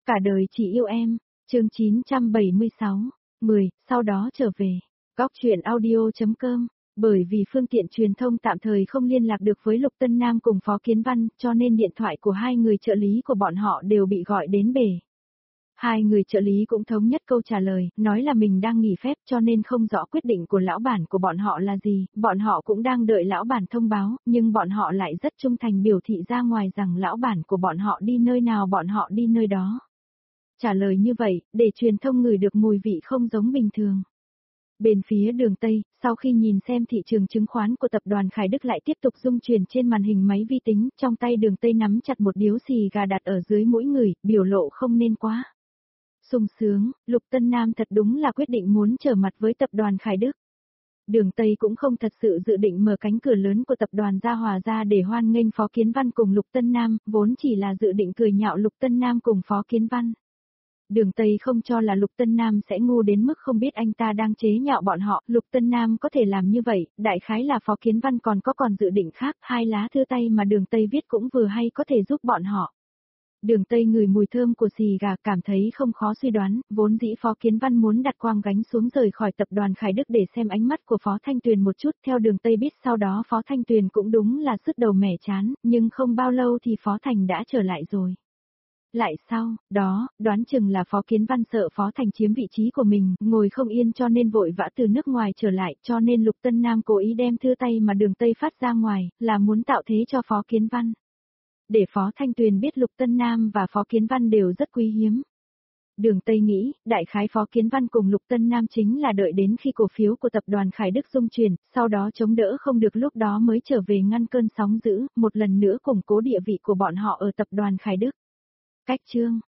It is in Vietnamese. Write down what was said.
Cả đời chỉ yêu em, chương 976, 10, sau đó trở về. Góc chuyện audio.com. Bởi vì phương tiện truyền thông tạm thời không liên lạc được với Lục Tân Nam cùng Phó Kiến Văn, cho nên điện thoại của hai người trợ lý của bọn họ đều bị gọi đến bể. Hai người trợ lý cũng thống nhất câu trả lời, nói là mình đang nghỉ phép cho nên không rõ quyết định của lão bản của bọn họ là gì, bọn họ cũng đang đợi lão bản thông báo, nhưng bọn họ lại rất trung thành biểu thị ra ngoài rằng lão bản của bọn họ đi nơi nào bọn họ đi nơi đó. Trả lời như vậy, để truyền thông ngửi được mùi vị không giống bình thường. Bên phía đường Tây, sau khi nhìn xem thị trường chứng khoán của tập đoàn Khải Đức lại tiếp tục rung chuyển trên màn hình máy vi tính, trong tay đường Tây nắm chặt một điếu xì gà đặt ở dưới mũi người, biểu lộ không nên quá sung sướng, Lục Tân Nam thật đúng là quyết định muốn trở mặt với tập đoàn Khải Đức. Đường Tây cũng không thật sự dự định mở cánh cửa lớn của tập đoàn Gia Hòa ra để hoan nghênh Phó Kiến Văn cùng Lục Tân Nam, vốn chỉ là dự định cười nhạo Lục Tân Nam cùng Phó Kiến Văn. Đường Tây không cho là Lục Tân Nam sẽ ngu đến mức không biết anh ta đang chế nhạo bọn họ, Lục Tân Nam có thể làm như vậy, đại khái là Phó Kiến Văn còn dự định khác, hai lá thư tay mà đường Tây viết cũng vừa hay có thể giúp bọn họ. Đường Tây ngửi mùi thơm của xì gà cảm thấy không khó suy đoán, vốn dĩ Phó Kiến Văn muốn đặt quang gánh xuống rời khỏi tập đoàn Khải Đức để xem ánh mắt của Phó Thanh Tuyền một chút, theo đường Tây biết sau đó Phó Thanh Tuyền cũng đúng là sứt đầu mẻ chán, nhưng không bao lâu thì Phó Thành đã trở lại rồi. Lại sau, đó, đoán chừng là Phó Kiến Văn sợ Phó Thành chiếm vị trí của mình, ngồi không yên cho nên vội vã từ nước ngoài trở lại, cho nên Lục Tân Nam cố ý đem thư tay mà đường Tây phát ra ngoài, là muốn tạo thế cho Phó Kiến Văn. Để Phó Thanh Tuyền biết Lục Tân Nam và Phó Kiến Văn đều rất quý hiếm. Đường Tây nghĩ, đại khái Phó Kiến Văn cùng Lục Tân Nam chính là đợi đến khi cổ phiếu của tập đoàn Khải Đức rung chuyển, sau đó chống đỡ không được lúc đó mới trở về ngăn cơn sóng dữ, một lần nữa củng cố địa vị của bọn họ ở tập đoàn Khải Đức. Cách chương